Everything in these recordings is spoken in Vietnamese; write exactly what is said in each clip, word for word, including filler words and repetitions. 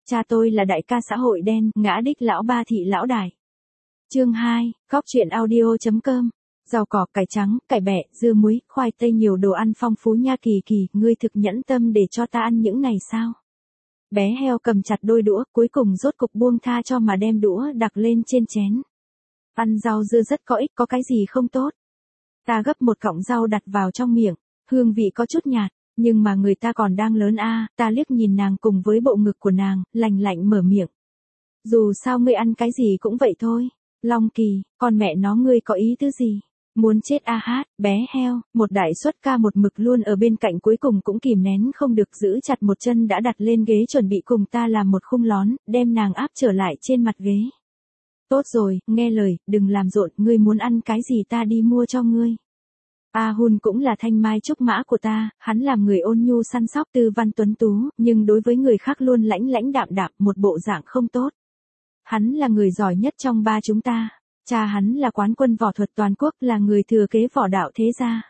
cha tôi là đại ca xã hội đen, ngã đích lão ba thị lão đại. Chương hai, Cóc truyện audio.com. Rau cỏ, cải trắng, cải bẹ, dưa muối, khoai tây nhiều đồ ăn phong phú nha Kỳ Kỳ, ngươi thực nhẫn tâm để cho ta ăn những này sao? Bé heo cầm chặt đôi đũa, cuối cùng rốt cục buông tha cho mà đem đũa đặt lên trên chén. Ăn rau dưa rất có ích, có cái gì không tốt. Ta gấp một cọng rau đặt vào trong miệng, hương vị có chút nhạt, nhưng mà người ta còn đang lớn a, ta liếc nhìn nàng cùng với bộ ngực của nàng, lành lạnh mở miệng. Dù sao ngươi ăn cái gì cũng vậy thôi. Long Kỳ, con mẹ nó ngươi có ý tứ gì? Muốn chết a hát, bé heo, một đại xuất ca một mực luôn ở bên cạnh cuối cùng cũng kìm nén không được giữ chặt một chân đã đặt lên ghế chuẩn bị cùng ta làm một khung lón, đem nàng áp trở lại trên mặt ghế. Tốt rồi, nghe lời, đừng làm rộn, ngươi muốn ăn cái gì ta đi mua cho ngươi. A Hun cũng là thanh mai trúc mã của ta, hắn làm người ôn nhu săn sóc tư văn tuấn tú, nhưng đối với người khác luôn lãnh lãnh đạm đạm, một bộ dạng không tốt. Hắn là người giỏi nhất trong ba chúng ta. Cha hắn là quán quân võ thuật toàn quốc, là người thừa kế võ đạo thế gia.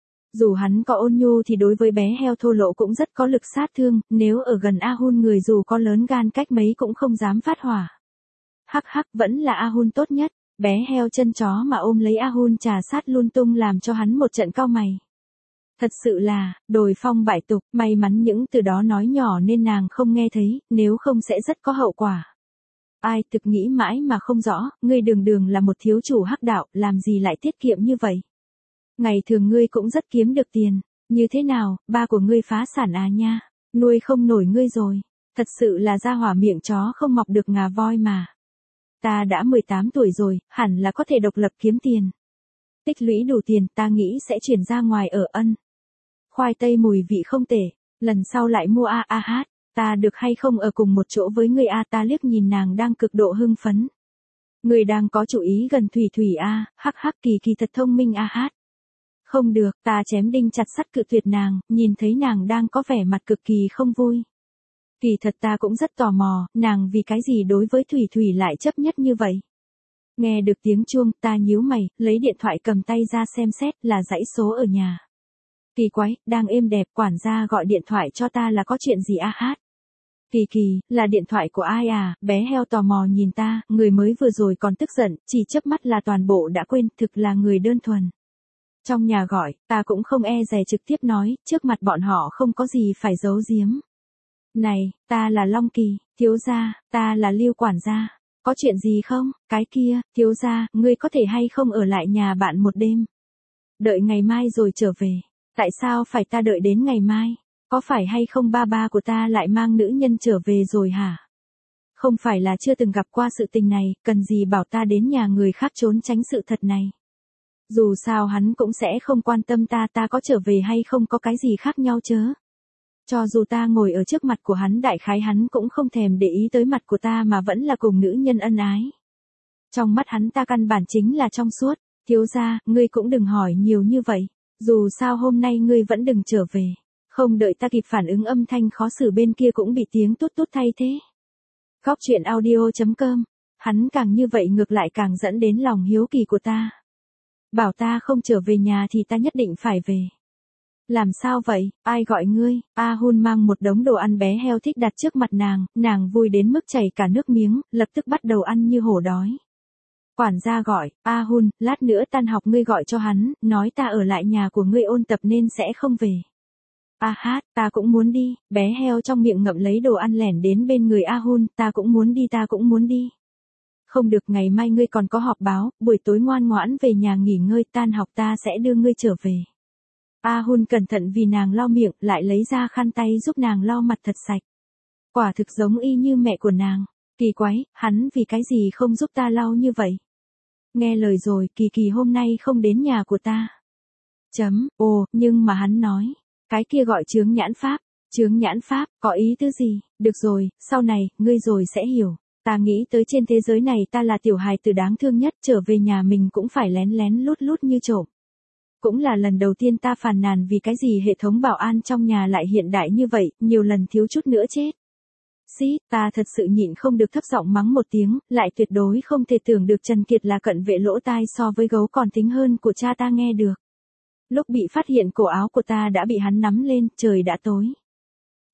Dù hắn có ôn nhu thì đối với bé heo thô lỗ cũng rất có lực sát thương, nếu ở gần A Hun người dù có lớn gan cách mấy cũng không dám phát hỏa. Hắc hắc, vẫn là A Hun tốt nhất. Bé heo chân chó mà ôm lấy A Hun trà sát lung tung làm cho hắn một trận cau mày. Thật sự là, đồi phong bại tục, may mắn những từ đó nói nhỏ nên nàng không nghe thấy, nếu không sẽ rất có hậu quả. Ai thực nghĩ mãi mà không rõ, ngươi đường đường là một thiếu chủ hắc đạo, làm gì lại tiết kiệm như vậy? Ngày thường ngươi cũng rất kiếm được tiền, như thế nào, ba của ngươi phá sản à nha, nuôi không nổi ngươi rồi, thật sự là ra hỏa miệng chó không mọc được ngà voi mà. Ta đã mười tám tuổi rồi, hẳn là có thể độc lập kiếm tiền. Tích lũy đủ tiền, ta nghĩ sẽ chuyển ra ngoài ở ân. Khoai tây mùi vị không tệ, lần sau lại mua a a hát. Ta được hay không ở cùng một chỗ với người a, ta liếc nhìn nàng đang cực độ hưng phấn. Người đang có chủ ý gần Thủy Thủy a, hắc hắc Kỳ Kỳ thật thông minh a hát. Không được, ta chém đinh chặt sắt cự tuyệt nàng, nhìn thấy nàng đang có vẻ mặt cực kỳ không vui. Kỳ thật ta cũng rất tò mò, nàng vì cái gì đối với Thủy Thủy lại chấp nhất như vậy. Nghe được tiếng chuông, ta nhíu mày, lấy điện thoại cầm tay ra xem xét là dãy số ở nhà. Kỳ quái, đang êm đẹp, quản gia gọi điện thoại cho ta là có chuyện gì a hát. Kỳ Kỳ, là điện thoại của ai à, bé heo tò mò nhìn ta, người mới vừa rồi còn tức giận, chỉ chớp mắt là toàn bộ đã quên, thực là người đơn thuần. Trong nhà gọi, ta cũng không e dè trực tiếp nói, trước mặt bọn họ không có gì phải giấu giếm. Này, ta là Long Kỳ, thiếu gia, ta là Lưu quản gia, có chuyện gì không, cái kia, thiếu gia, ngươi có thể hay không ở lại nhà bạn một đêm. Đợi ngày mai rồi trở về, tại sao phải ta đợi đến ngày mai? Có phải hay không ba ba của ta lại mang nữ nhân trở về rồi hả? Không phải là chưa từng gặp qua sự tình này, cần gì bảo ta đến nhà người khác trốn tránh sự thật này. Dù sao hắn cũng sẽ không quan tâm ta ta có trở về hay không có cái gì khác nhau chớ. Cho dù ta ngồi ở trước mặt của hắn đại khái hắn cũng không thèm để ý tới mặt của ta mà vẫn là cùng nữ nhân ân ái. Trong mắt hắn ta căn bản chính là trong suốt, thiếu gia, ngươi cũng đừng hỏi nhiều như vậy, dù sao hôm nay ngươi vẫn đừng trở về. Không đợi ta kịp phản ứng âm thanh khó xử bên kia cũng bị tiếng tút tút thay thế. Cóc truyện audio.com, hắn càng như vậy ngược lại càng dẫn đến lòng hiếu kỳ của ta. Bảo ta không trở về nhà thì ta nhất định phải về. Làm sao vậy, ai gọi ngươi? A Hun mang một đống đồ ăn bé heo thích đặt trước mặt nàng, nàng vui đến mức chảy cả nước miếng, lập tức bắt đầu ăn như hổ đói. Quản gia gọi, A Hun, lát nữa tan học ngươi gọi cho hắn, nói ta ở lại nhà của ngươi ôn tập nên sẽ không về. A hát, ta cũng muốn đi, bé heo trong miệng ngậm lấy đồ ăn lẻn đến bên người A Hun, ta cũng muốn đi ta cũng muốn đi. Không được, ngày mai ngươi còn có họp báo, buổi tối ngoan ngoãn về nhà nghỉ ngơi, tan học ta sẽ đưa ngươi trở về. A Hun cẩn thận vì nàng lau miệng, lại lấy ra khăn tay giúp nàng lau mặt thật sạch. Quả thực giống y như mẹ của nàng, kỳ quái, hắn vì cái gì không giúp ta lau như vậy. Nghe lời rồi, Kỳ Kỳ hôm nay không đến nhà của ta. Chấm, ồ, nhưng mà hắn nói. Cái kia gọi chướng nhãn pháp, chướng nhãn pháp, có ý tứ gì, được rồi, sau này, ngươi rồi sẽ hiểu, ta nghĩ tới trên thế giới này ta là tiểu hài tử đáng thương nhất, trở về nhà mình cũng phải lén lén lút lút như trộm. Cũng là lần đầu tiên ta phàn nàn vì cái gì hệ thống bảo an trong nhà lại hiện đại như vậy, nhiều lần thiếu chút nữa chết. Xí, ta thật sự nhịn không được thấp giọng mắng một tiếng, lại tuyệt đối không thể tưởng được Trần Kiệt là cận vệ lỗ tai so với gấu còn tính hơn của cha ta nghe được. Lúc bị phát hiện cổ áo của ta đã bị hắn nắm lên, trời đã tối.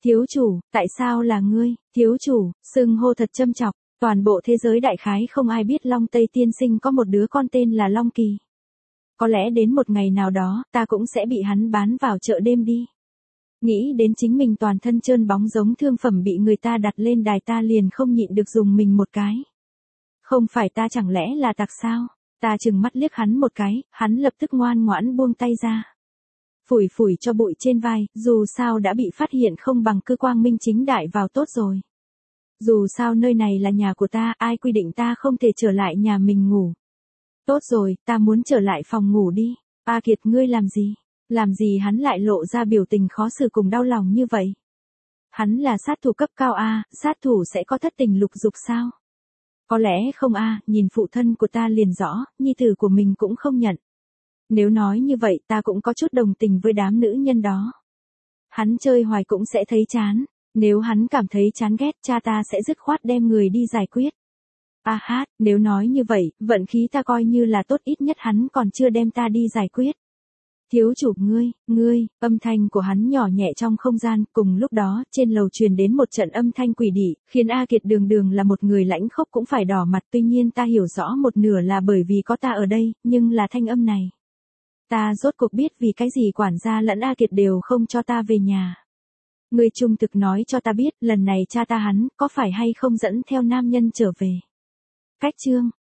Thiếu chủ, tại sao là ngươi, thiếu chủ, xưng hô thật châm chọc, toàn bộ thế giới đại khái không ai biết Long Tây tiên sinh có một đứa con tên là Long Kỳ. Có lẽ đến một ngày nào đó, ta cũng sẽ bị hắn bán vào chợ đêm đi. Nghĩ đến chính mình toàn thân trơn bóng giống thương phẩm bị người ta đặt lên đài, ta liền không nhịn được dùng mình một cái. Không phải ta chẳng lẽ là tặc sao? Ta trừng mắt liếc hắn một cái, hắn lập tức ngoan ngoãn buông tay ra. Phủi phủi cho bụi trên vai, dù sao đã bị phát hiện không bằng cứ quang minh chính đại vào tốt rồi. Dù sao nơi này là nhà của ta, ai quy định ta không thể trở lại nhà mình ngủ. Tốt rồi, ta muốn trở lại phòng ngủ đi. A Kiệt, ngươi làm gì? Làm gì hắn lại lộ ra biểu tình khó xử cùng đau lòng như vậy? Hắn là sát thủ cấp cao a, sát thủ sẽ có thất tình lục dục sao? Có lẽ không a, nhìn phụ thân của ta liền rõ, nhi tử của mình cũng không nhận. Nếu nói như vậy ta cũng có chút đồng tình với đám nữ nhân đó. Hắn chơi hoài cũng sẽ thấy chán. Nếu hắn cảm thấy chán ghét, cha ta sẽ dứt khoát đem người đi giải quyết. A hát, nếu nói như vậy, vận khí ta coi như là tốt, ít nhất hắn còn chưa đem ta đi giải quyết. Thiếu chủ, ngươi, ngươi, âm thanh của hắn nhỏ nhẹ trong không gian, cùng lúc đó, trên lầu truyền đến một trận âm thanh quỷ dị, khiến A Kiệt đường đường là một người lãnh khốc cũng phải đỏ mặt, tuy nhiên ta hiểu rõ một nửa là bởi vì có ta ở đây, nhưng là thanh âm này. Ta rốt cuộc biết vì cái gì quản gia lẫn A Kiệt đều không cho ta về nhà. Ngươi trung thực nói cho ta biết, lần này cha ta hắn, có phải hay không dẫn theo nam nhân trở về. Cách chương